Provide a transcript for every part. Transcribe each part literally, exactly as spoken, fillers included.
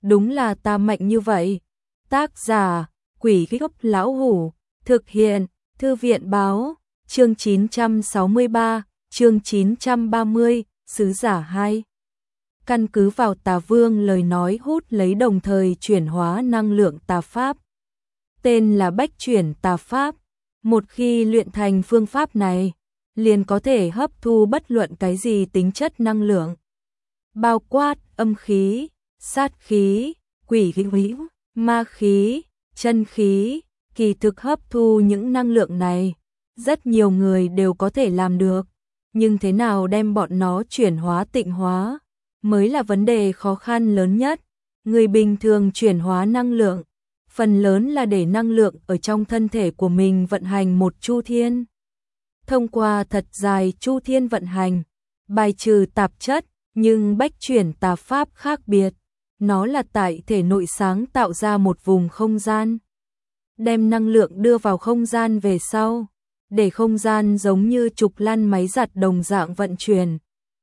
đúng là ta mạnh như vậy. Tác giả, Quỷ Gốc Lão Hủ, thực hiện, Thư viện báo, chương chín trăm sáu mươi ba, chương chín trăm ba mươi, Sứ giả hai. Căn cứ vào Tà Vương lời nói hút lấy đồng thời chuyển hóa năng lượng tà pháp. Tên là Bách chuyển tà pháp. Một khi luyện thành phương pháp này, liền có thể hấp thu bất luận cái gì tính chất năng lượng. Bao quát, âm khí, sát khí, quỷ khí, ma khí, chân khí, kỳ thực hấp thu những năng lượng này. Rất nhiều người đều có thể làm được, nhưng thế nào đem bọn nó chuyển hóa tịnh hóa, mới là vấn đề khó khăn lớn nhất. Người bình thường chuyển hóa năng lượng, phần lớn là để năng lượng ở trong thân thể của mình vận hành một chu thiên. Thông qua thật dài chu thiên vận hành, bài trừ tạp chất, nhưng bách chuyển tà pháp khác biệt. Nó là tại thể nội sáng tạo ra một vùng không gian. Đem năng lượng đưa vào không gian về sau, để không gian giống như trục lăn máy giặt đồng dạng vận chuyển.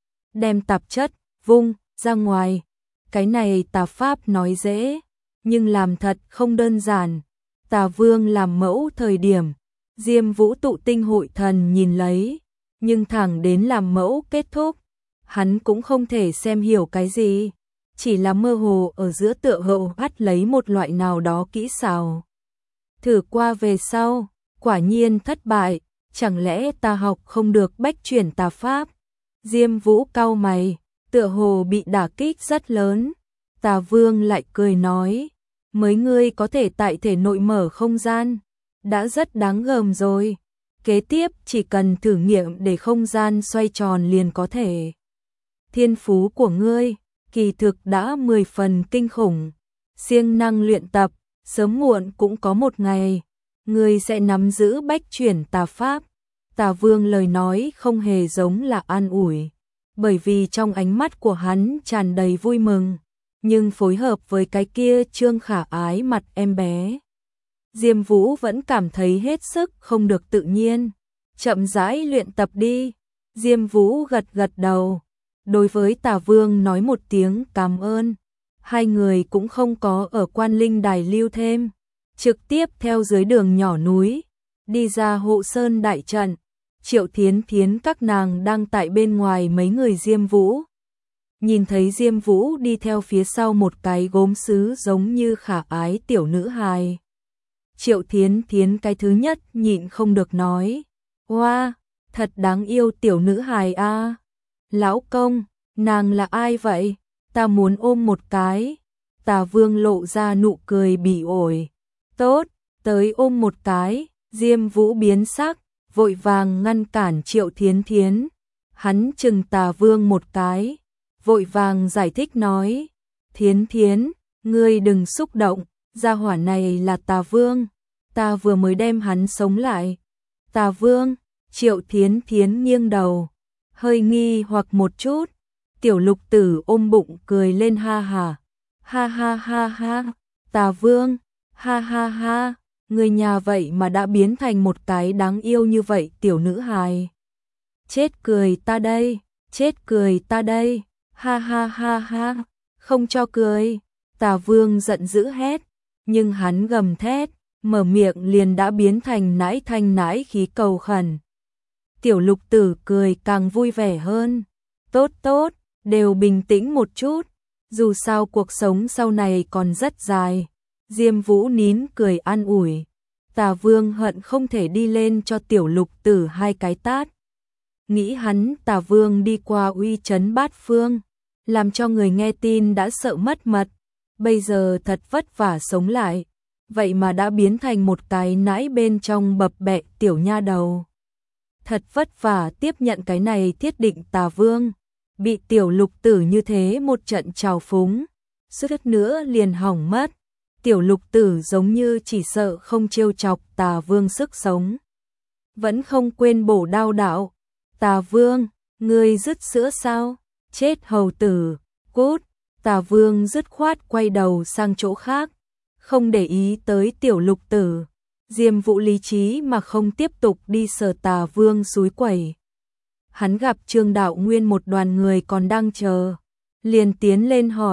Đem tạp chất, vung, ra ngoài. Cái này tà pháp nói dễ, nhưng làm thật không đơn giản. Tà Vương làm mẫu thời điểm, Diêm Vũ tụ tinh hội thần nhìn lấy, nhưng thẳng đến làm mẫu kết thúc, hắn cũng không thể xem hiểu cái gì, chỉ là mơ hồ ở giữa tựa hậu bắt lấy một loại nào đó kỹ xảo. Thử qua về sau, quả nhiên thất bại, chẳng lẽ ta học không được bách chuyển tà pháp? Diêm Vũ cau mày, tựa hồ bị đả kích rất lớn. Tà Vương lại cười nói, mới ngươi có thể tại thể nội mở không gian, đã rất đáng gờm rồi. Kế tiếp chỉ cần thử nghiệm để không gian xoay tròn liền có thể. Thiên phú của ngươi, kỳ thực đã mười phần kinh khủng. Siêng năng luyện tập, sớm muộn cũng có một ngày, ngươi sẽ nắm giữ bách chuyển tà pháp. Tà Vương lời nói không hề giống là an ủi, bởi vì trong ánh mắt của hắn tràn đầy vui mừng, nhưng phối hợp với cái kia trương khả ái mặt em bé, Diêm Vũ vẫn cảm thấy hết sức không được tự nhiên. Chậm rãi luyện tập đi. Diêm Vũ gật gật đầu, đối với Tà Vương nói một tiếng cảm ơn. Hai người cũng không có ở Quan Linh Đài lưu thêm, trực tiếp theo dưới đường nhỏ núi, đi ra Hộ Sơn đại trận. Triệu Thiến Thiến các nàng đang tại bên ngoài mấy người Diêm Vũ. Nhìn thấy Diêm Vũ đi theo phía sau một cái gốm sứ giống như khả ái tiểu nữ hài. Triệu Thiến Thiến cái thứ nhất nhịn không được nói, wow, thật đáng yêu tiểu nữ hài a. Lão công, nàng là ai vậy? Ta muốn ôm một cái. Tà Vương lộ ra nụ cười bỉ ổi. Tốt, tới ôm một cái. Diêm Vũ biến sắc, vội vàng ngăn cản Triệu Thiến Thiến. Hắn chừng Tà Vương một cái, vội vàng giải thích nói, Thiến Thiến, ngươi đừng xúc động, gia hỏa này là Tà Vương, ta vừa mới đem hắn sống lại. Tà Vương? Triệu Thiến Thiến nghiêng đầu, hơi nghi hoặc một chút. Tiểu Lục Tử ôm bụng cười lên ha ha. Ha ha ha ha, Tà Vương, ha ha ha, người nhà vậy mà đã biến thành một cái đáng yêu như vậy tiểu nữ hài. Chết cười ta đây, chết cười ta đây, ha ha ha ha, không cho cười. Tà Vương giận dữ hét, nhưng hắn gầm thét, mở miệng liền đã biến thành nãi thanh nãi khí cầu khẩn. Tiểu Lục Tử cười càng vui vẻ hơn. Tốt tốt, đều bình tĩnh một chút, dù sao cuộc sống sau này còn rất dài. Diêm Vũ nín cười an ủi. Tà Vương hận không thể đi lên cho Tiểu Lục Tử hai cái tát. Nghĩ hắn Tà Vương đi qua uy chấn bát phương, làm cho người nghe tin đã sợ mất mật. Bây giờ thật vất vả sống lại, vậy mà đã biến thành một cái nãi bên trong bập bẹ tiểu nha đầu. Thật vất vả tiếp nhận cái này thiết định Tà Vương, bị Tiểu Lục Tử như thế một trận trào phúng, suýt nữa liền hỏng mất. Tiểu Lục Tử giống như chỉ sợ không trêu chọc Tà Vương sức sống, vẫn không quên bổ đao đạo. Tà Vương, ngươi dứt sữa sao? Chết hầu tử, cút. Tà Vương dứt khoát quay đầu sang chỗ khác, không để ý tới Tiểu Lục Tử. Diêm Vũ lý trí mà không tiếp tục đi sờ Tà Vương xúi quẩy. Hắn gặp Trương Đạo Nguyên một đoàn người còn đang chờ, liền tiến lên hỏi,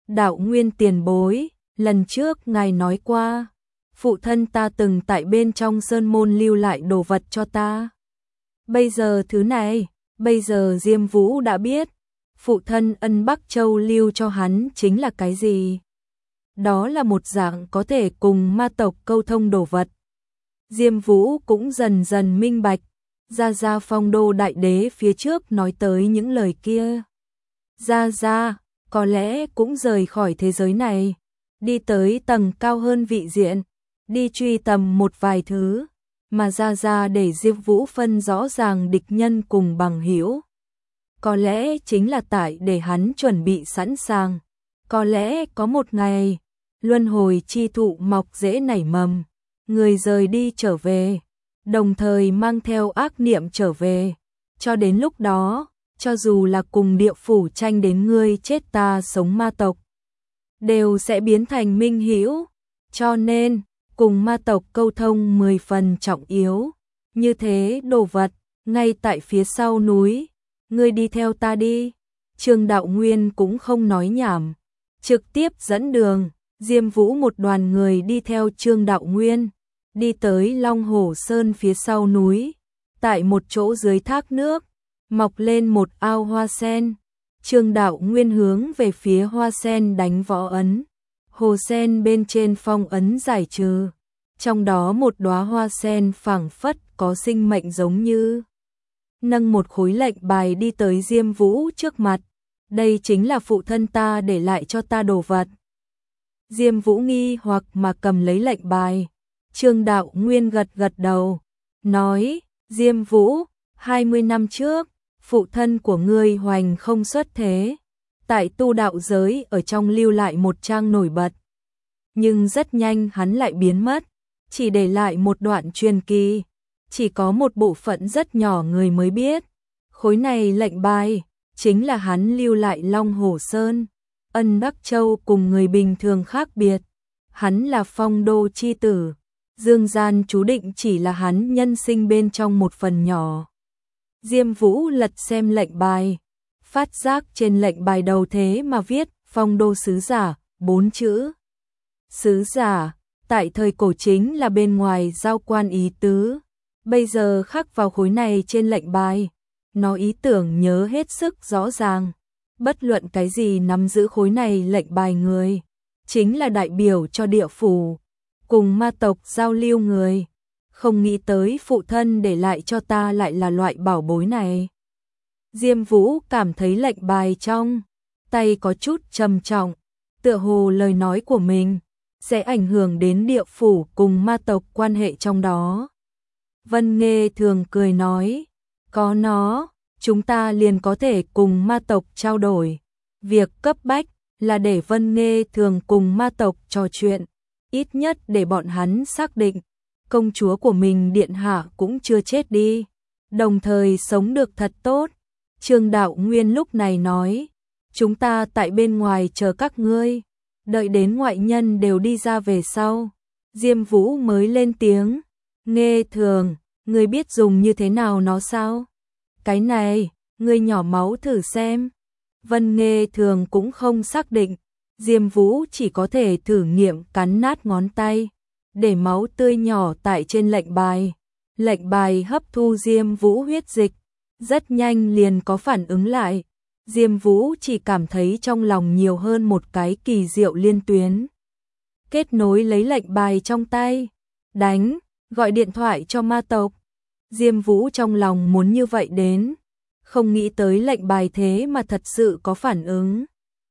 Đạo Nguyên tiền bối, lần trước ngài nói qua, phụ thân ta từng tại bên trong sơn môn lưu lại đồ vật cho ta. Bây giờ thứ này, bây giờ Diêm Vũ đã biết, phụ thân ân Bắc Châu lưu cho hắn chính là cái gì? Đó là một dạng có thể cùng ma tộc câu thông đồ vật. Diêm Vũ cũng dần dần minh bạch, Gia Gia Phong Đô Đại Đế phía trước nói tới những lời kia. Gia Gia, có lẽ cũng rời khỏi thế giới này, đi tới tầng cao hơn vị diện, đi truy tầm một vài thứ, mà Gia Gia để Diêm Vũ phân rõ ràng địch nhân cùng bằng hữu. Có lẽ chính là tại để hắn chuẩn bị sẵn sàng, có lẽ có một ngày, luân hồi chi thụ mọc rễ nảy mầm, người rời đi trở về, đồng thời mang theo ác niệm trở về, cho đến lúc đó, cho dù là cùng địa phủ tranh đến ngươi chết ta sống ma tộc, đều sẽ biến thành minh hữu, cho nên, cùng ma tộc câu thông mười phần trọng yếu, như thế đồ vật, ngay tại phía sau núi, ngươi đi theo ta đi, Trương Đạo Nguyên cũng không nói nhảm, trực tiếp dẫn đường, Diêm Vũ một đoàn người đi theo Trương Đạo Nguyên, đi tới Long Hổ Sơn phía sau núi, tại một chỗ dưới thác nước, mọc lên một ao hoa sen, Trương Đạo Nguyên hướng về phía hoa sen đánh võ ấn, hồ sen bên trên phong ấn giải trừ, trong đó một đóa hoa sen phảng phất có sinh mệnh giống như nâng một khối lệnh bài đi tới Diêm Vũ trước mặt, đây chính là phụ thân ta để lại cho ta đồ vật. Diêm Vũ nghi hoặc mà cầm lấy lệnh bài, Trương Đạo Nguyên gật gật đầu, nói, Diêm Vũ, hai mươi năm trước, phụ thân của ngươi hoành không xuất thế, tại tu đạo giới ở trong lưu lại một trang nổi bật. Nhưng rất nhanh hắn lại biến mất, chỉ để lại một đoạn truyền kỳ, chỉ có một bộ phận rất nhỏ người mới biết. Khối này lệnh bài, chính là hắn lưu lại Long Hổ Sơn. Ân Bắc Châu cùng người bình thường khác biệt, hắn là phong đô chi tử, dương gian chú định chỉ là hắn nhân sinh bên trong một phần nhỏ. Diêm Vũ lật xem lệnh bài, phát giác trên lệnh bài đầu thế mà viết phong đô sứ giả, bốn chữ. Sứ giả, tại thời cổ chính là bên ngoài giao quan ý tứ, bây giờ khắc vào khối này trên lệnh bài, nó ý tưởng nhớ hết sức rõ ràng. Bất luận cái gì nắm giữ khối này lệnh bài người, chính là đại biểu cho địa phủ, cùng ma tộc giao lưu người. Không nghĩ tới phụ thân để lại cho ta lại là loại bảo bối này. Diêm Vũ cảm thấy lệnh bài trong tay có chút trầm trọng, tựa hồ lời nói của mình sẽ ảnh hưởng đến địa phủ cùng ma tộc quan hệ trong đó. Vân Nghê thường cười nói, có nó, chúng ta liền có thể cùng ma tộc trao đổi. Việc cấp bách là để Vân Nghê thường cùng ma tộc trò chuyện, ít nhất để bọn hắn xác định công chúa của mình điện hạ cũng chưa chết đi, đồng thời sống được thật tốt. Trương Đạo Nguyên lúc này nói, chúng ta tại bên ngoài chờ các ngươi, đợi đến ngoại nhân đều đi ra về sau. Diêm Vũ mới lên tiếng, Nghê thường, ngươi biết dùng như thế nào nó sao? Cái này, ngươi nhỏ máu thử xem. Vân Nghê thường cũng không xác định, Diêm Vũ chỉ có thể thử nghiệm cắn nát ngón tay, để máu tươi nhỏ tại trên lệnh bài. Lệnh bài hấp thu Diêm Vũ huyết dịch, rất nhanh liền có phản ứng lại. Diêm Vũ chỉ cảm thấy trong lòng nhiều hơn một cái kỳ diệu liên tuyến. Kết nối lấy lệnh bài trong tay, đánh, gọi điện thoại cho ma tộc. Diêm Vũ trong lòng muốn như vậy đến, không nghĩ tới lệnh bài thế mà thật sự có phản ứng.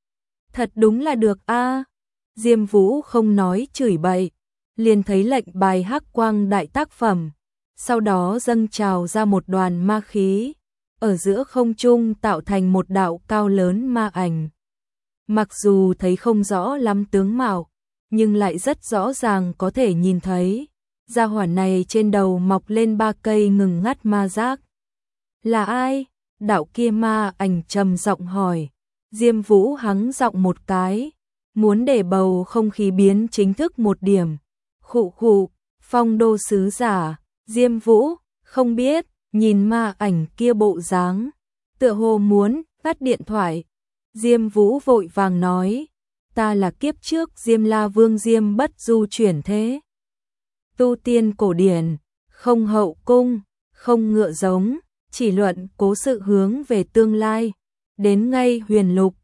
Thật đúng là được a. À. Diêm Vũ không nói chửi bậy, liền thấy lệnh bài hắc quang đại tác phẩm, sau đó dâng trào ra một đoàn ma khí, ở giữa không trung tạo thành một đạo cao lớn ma ảnh. Mặc dù thấy không rõ lắm tướng mạo, nhưng lại rất rõ ràng có thể nhìn thấy, gia hỏa này trên đầu mọc lên ba cây ngừng ngắt ma giác. Là ai? Đạo kia ma ảnh trầm giọng hỏi. Diêm Vũ hắng giọng một cái, muốn để bầu không khí biến chính thức một điểm. Khụ khụ, phong đô sứ giả, Diêm Vũ, không biết, nhìn ma ảnh kia bộ dáng, tựa hồ muốn tắt điện thoại. Diêm Vũ vội vàng nói, ta là kiếp trước Diêm La Vương Diêm Bất Du chuyển thế. Tu tiên cổ điển, không hậu cung, không ngựa giống, chỉ luận cố sự hướng về tương lai. Đến ngay huyền lục,